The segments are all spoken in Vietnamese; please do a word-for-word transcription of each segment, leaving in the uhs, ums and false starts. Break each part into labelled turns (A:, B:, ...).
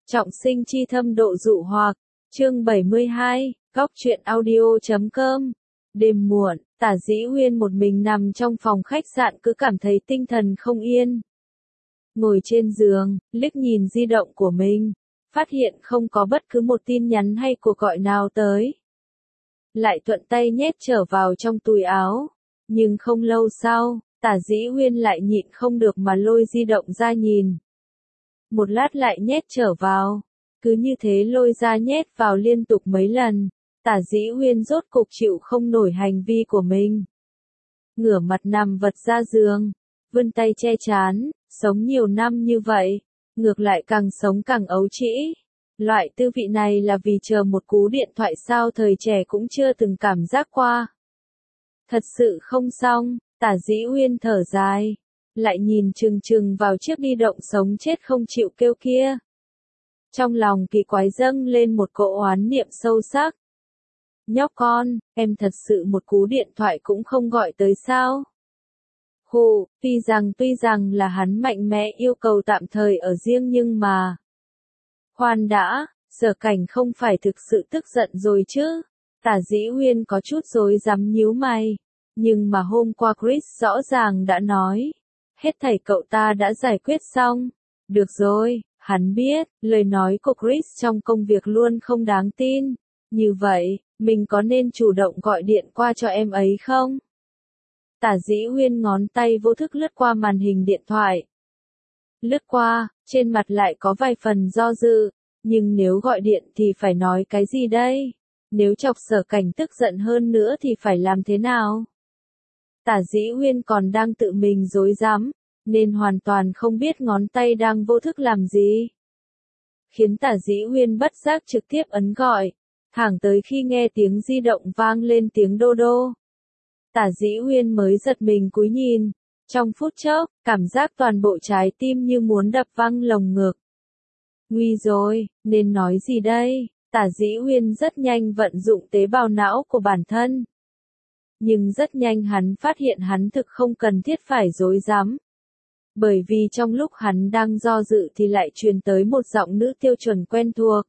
A: Trọng sinh chi thâm độ dụ hoặc, chương bảy mươi hai, góc truyện audio chấm com. Đêm muộn, Tả Dĩ Huyên một mình nằm trong phòng khách sạn cứ cảm thấy tinh thần không yên. Ngồi trên giường, liếc nhìn di động của mình, phát hiện không có bất cứ một tin nhắn hay cuộc gọi nào tới. Lại thuận tay nhét trở vào trong túi áo, nhưng không lâu sau, Tả Dĩ Huyên lại nhịn không được mà lôi di động ra nhìn. Một lát lại nhét trở vào, cứ như thế lôi ra nhét vào liên tục mấy lần, Tả Dĩ Huyên rốt cục chịu không nổi hành vi của mình. Ngửa mặt nằm vật ra giường, vươn tay che trán, sống nhiều năm như vậy, ngược lại càng sống càng ấu trĩ. Loại tư vị này là vì chờ một cú điện thoại sao thời trẻ cũng chưa từng cảm giác qua. Thật sự không xong, Tả Dĩ Huyên thở dài, lại nhìn chừng chừng vào chiếc di động sống chết không chịu kêu kia. Trong lòng kỳ quái dâng lên một cỗ oán niệm sâu sắc. Nhóc con, em thật sự một cú điện thoại cũng không gọi tới sao? Hù, tuy rằng tuy rằng là hắn mạnh mẽ yêu cầu tạm thời ở riêng nhưng mà... Khoan đã, Sở Cảnh không phải thực sự tức giận rồi chứ? Tả Dĩ Huyên có chút rối rắm nhíu mày. Nhưng mà hôm qua Chris rõ ràng đã nói. Hết thảy cậu ta đã giải quyết xong. Được rồi, hắn biết, lời nói của Chris trong công việc luôn không đáng tin. Như vậy, mình có nên chủ động gọi điện qua cho em ấy không? Tả Dĩ Huyên ngón tay vô thức lướt qua màn hình điện thoại. Lướt qua, trên mặt lại có vài phần do dự. Nhưng nếu gọi điện thì phải nói cái gì đây? Nếu chọc Sở Cảnh tức giận hơn nữa thì phải làm thế nào? Tả Dĩ Huyên còn đang tự mình rối rắm, nên hoàn toàn không biết ngón tay đang vô thức làm gì. Khiến Tả Dĩ Huyên bất giác trực tiếp ấn gọi, thẳng tới khi nghe tiếng di động vang lên tiếng đô đô. Tả Dĩ Huyên mới giật mình cúi nhìn, trong phút chốc, cảm giác toàn bộ trái tim như muốn đập văng lồng ngực. Nguy rồi, nên nói gì đây? Tả Dĩ Huyên rất nhanh vận dụng tế bào não của bản thân. Nhưng rất nhanh hắn phát hiện hắn thực không cần thiết phải rối rắm. Bởi vì trong lúc hắn đang do dự thì lại truyền tới một giọng nữ tiêu chuẩn quen thuộc.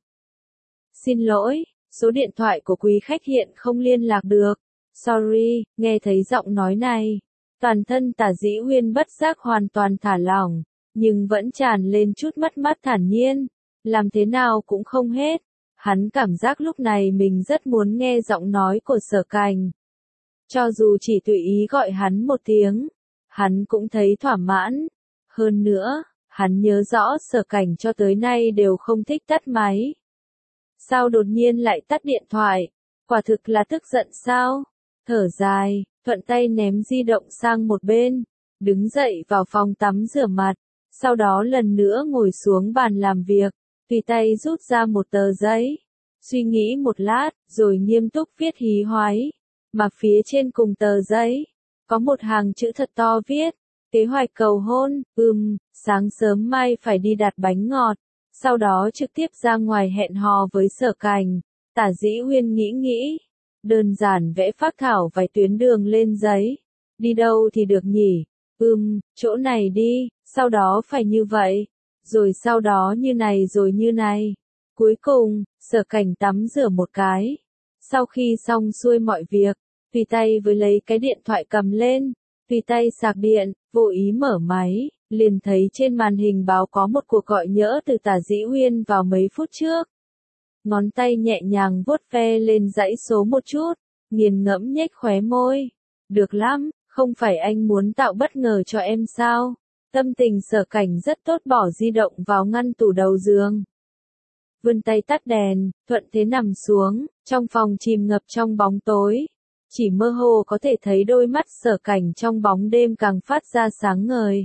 A: Xin lỗi, số điện thoại của quý khách hiện không liên lạc được. Sorry, nghe thấy giọng nói này. Toàn thân Tả Dĩ Huyên bất giác hoàn toàn thả lỏng, nhưng vẫn tràn lên chút mất mát thản nhiên. Làm thế nào cũng không hết. Hắn cảm giác lúc này mình rất muốn nghe giọng nói của Sở Cảnh. Cho dù chỉ tùy ý gọi hắn một tiếng, hắn cũng thấy thỏa mãn. Hơn nữa, hắn nhớ rõ Sở Cảnh cho tới nay đều không thích tắt máy. Sao đột nhiên lại tắt điện thoại? Quả thực là tức giận sao? Thở dài, thuận tay ném di động sang một bên, đứng dậy vào phòng tắm rửa mặt, sau đó lần nữa ngồi xuống bàn làm việc, tùy tay rút ra một tờ giấy. Suy nghĩ một lát, rồi nghiêm túc viết hí hoáy. Mà phía trên cùng tờ giấy, có một hàng chữ thật to viết, kế hoạch cầu hôn, ừm, sáng sớm mai phải đi đặt bánh ngọt, sau đó trực tiếp ra ngoài hẹn hò với Sở Cảnh. Tả Dĩ Huyên nghĩ nghĩ, đơn giản vẽ phác thảo vài tuyến đường lên giấy, đi đâu thì được nhỉ, ừm, chỗ này đi, sau đó phải như vậy, rồi sau đó như này rồi như này. Cuối cùng, Sở Cảnh tắm rửa một cái. Sau khi xong xuôi mọi việc, tùy tay với lấy cái điện thoại cầm lên, tùy tay sạc điện, vô ý mở máy, liền thấy trên màn hình báo có một cuộc gọi nhỡ từ Tả Dĩ Huyên vào mấy phút trước. Ngón tay nhẹ nhàng vuốt ve lên dãy số một chút, nghiền ngẫm nhếch khóe môi. Được lắm, không phải anh muốn tạo bất ngờ cho em sao? Tâm tình Sở Cảnh rất tốt, bỏ di động vào ngăn tủ đầu giường. Vươn tay tắt đèn, thuận thế nằm xuống, trong phòng chìm ngập trong bóng tối. Chỉ mơ hồ có thể thấy đôi mắt Sở Cảnh trong bóng đêm càng phát ra sáng ngời.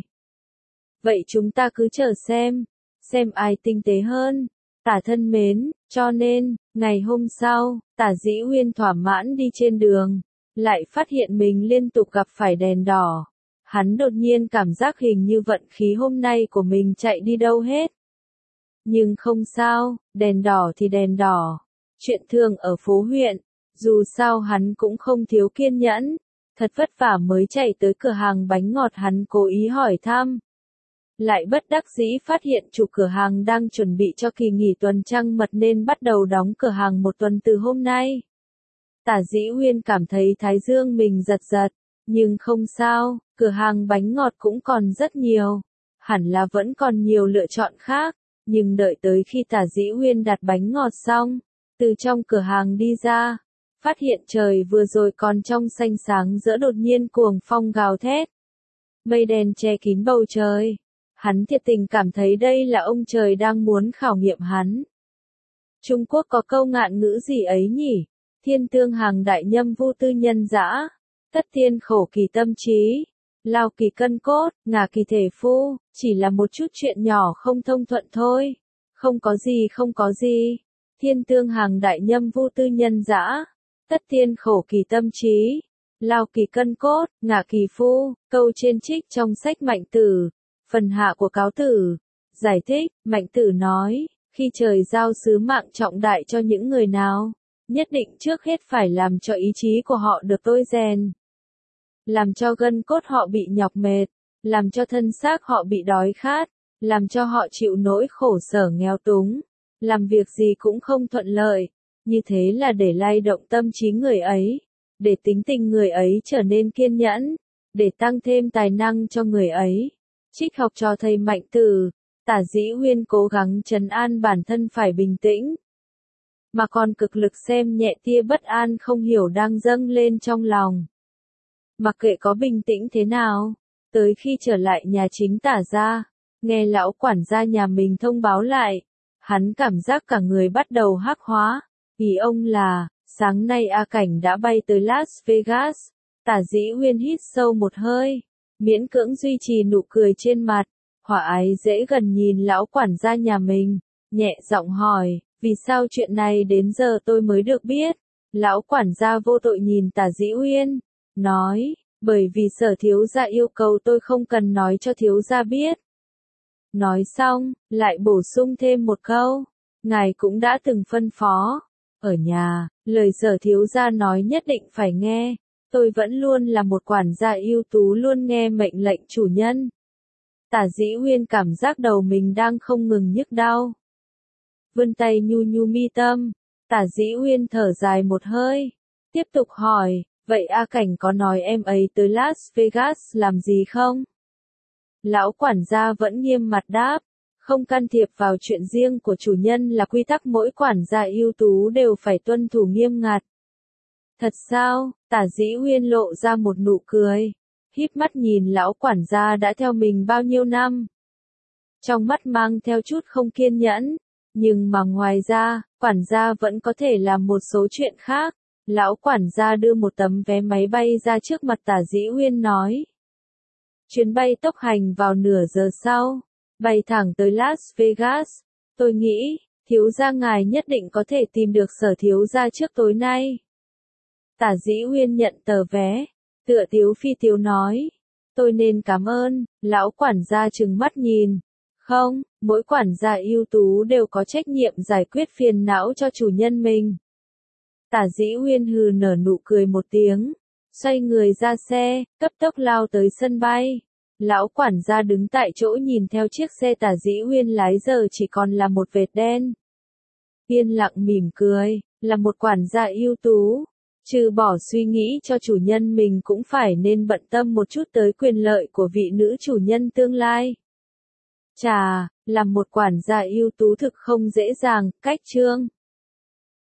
A: Vậy chúng ta cứ chờ xem, xem ai tinh tế hơn. Tả thân mến, cho nên, ngày hôm sau, Tả Dĩ Huyên thỏa mãn đi trên đường, lại phát hiện mình liên tục gặp phải đèn đỏ. Hắn đột nhiên cảm giác hình như vận khí hôm nay của mình chạy đi đâu hết. Nhưng không sao, đèn đỏ thì đèn đỏ. Chuyện thường ở phố huyện, dù sao hắn cũng không thiếu kiên nhẫn. Thật vất vả mới chạy tới cửa hàng bánh ngọt hắn cố ý hỏi thăm. lại bất đắc dĩ phát hiện chủ cửa hàng đang chuẩn bị cho kỳ nghỉ tuần trăng mật nên bắt đầu đóng cửa hàng một tuần từ hôm nay. Tả Dĩ Huyên cảm thấy thái dương mình giật giật, nhưng không sao, cửa hàng bánh ngọt cũng còn rất nhiều, hẳn là vẫn còn nhiều lựa chọn khác, nhưng đợi tới khi Tả Dĩ Huyên đặt bánh ngọt xong, từ trong cửa hàng đi ra, phát hiện trời vừa rồi còn trong xanh sáng giữa đột nhiên cuồng phong gào thét. Mây đen che kín bầu trời, hắn thiệt tình cảm thấy đây là ông trời đang muốn khảo nghiệm hắn. Trung Quốc có câu ngạn ngữ gì ấy nhỉ? Thiên tương hàng đại nhâm vu tư nhân dã, tất thiên khổ kỳ tâm trí, lao kỳ cân cốt, ngả kỳ thể phu, chỉ là một chút chuyện nhỏ không thông thuận thôi. Không có gì không có gì. Thiên tương hàng đại nhâm vu tư nhân dã, tất thiên khổ kỳ tâm trí, lao kỳ cân cốt, ngả kỳ phu, câu trên trích trong sách Mạnh Tử, phần hạ của Cáo Tử. Giải thích, Mạnh Tử nói, khi trời giao sứ mạng trọng đại cho những người nào, nhất định trước hết phải làm cho ý chí của họ được tôi rèn. Làm cho gân cốt họ bị nhọc mệt, làm cho thân xác họ bị đói khát, làm cho họ chịu nỗi khổ sở nghèo túng, làm việc gì cũng không thuận lợi, như thế là để lay động tâm trí người ấy, để tính tình người ấy trở nên kiên nhẫn, để tăng thêm tài năng cho người ấy. Trích học cho thầy Mạnh Tử, Tả Dĩ Huyên cố gắng trấn an bản thân phải bình tĩnh, mà còn cực lực xem nhẹ tia bất an không hiểu đang dâng lên trong lòng. Mặc kệ có bình tĩnh thế nào, tới khi trở lại nhà chính Tả gia, nghe lão quản gia nhà mình thông báo lại, hắn cảm giác cả người bắt đầu hắc hóa. Ý ông là, sáng nay A Cảnh đã bay tới Las Vegas. Tả Dĩ Huyên hít sâu một hơi, miễn cưỡng duy trì nụ cười trên mặt, hòa ái dễ gần nhìn lão quản gia nhà mình, nhẹ giọng hỏi, vì sao chuyện này đến giờ tôi mới được biết? Lão quản gia vô tội nhìn Tả Dĩ Huyên, nói, bởi vì Sở thiếu gia yêu cầu tôi không cần nói cho thiếu gia biết. Nói xong, lại bổ sung thêm một câu, ngài cũng đã từng phân phó, ở nhà, lời Sở thiếu gia nói nhất định phải nghe, tôi vẫn luôn là một quản gia ưu tú luôn nghe mệnh lệnh chủ nhân. Tả Dĩ Huyên cảm giác đầu mình đang không ngừng nhức đau. Vươn tay nhu nhu mi tâm, Tả Dĩ Huyên thở dài một hơi, tiếp tục hỏi, vậy A Cảnh có nói em ấy tới Las Vegas làm gì không? Lão quản gia vẫn nghiêm mặt đáp, không can thiệp vào chuyện riêng của chủ nhân là quy tắc mỗi quản gia ưu tú đều phải tuân thủ nghiêm ngặt. Thật sao? Tả Dĩ Huyên lộ ra một nụ cười, híp mắt nhìn lão quản gia đã theo mình bao nhiêu năm. Trong mắt mang theo chút không kiên nhẫn, nhưng mà ngoài ra, quản gia vẫn có thể làm một số chuyện khác. Lão quản gia đưa một tấm vé máy bay ra trước mặt Tả Dĩ Huyên nói. Chuyến bay tốc hành vào nửa giờ sau, bay thẳng tới Las Vegas. Tôi nghĩ, thiếu gia ngài nhất định có thể tìm được Sở thiếu gia trước tối nay. Tả Dĩ Huyên nhận tờ vé, tựa tiếu phi tiếu nói. Tôi nên cảm ơn, lão quản gia trừng mắt nhìn. Không, mỗi quản gia ưu tú đều có trách nhiệm giải quyết phiền não cho chủ nhân mình. Tả Dĩ Huyên hừ nở nụ cười một tiếng, xoay người ra xe, cấp tốc lao tới sân bay. Lão quản gia đứng tại chỗ nhìn theo chiếc xe Tả Dĩ Huyên lái giờ chỉ còn là một vệt đen. Yên lặng mỉm cười, là một quản gia ưu tú, trừ bỏ suy nghĩ cho chủ nhân mình cũng phải nên bận tâm một chút tới quyền lợi của vị nữ chủ nhân tương lai. Chà, làm một quản gia ưu tú thực không dễ dàng, cách chương.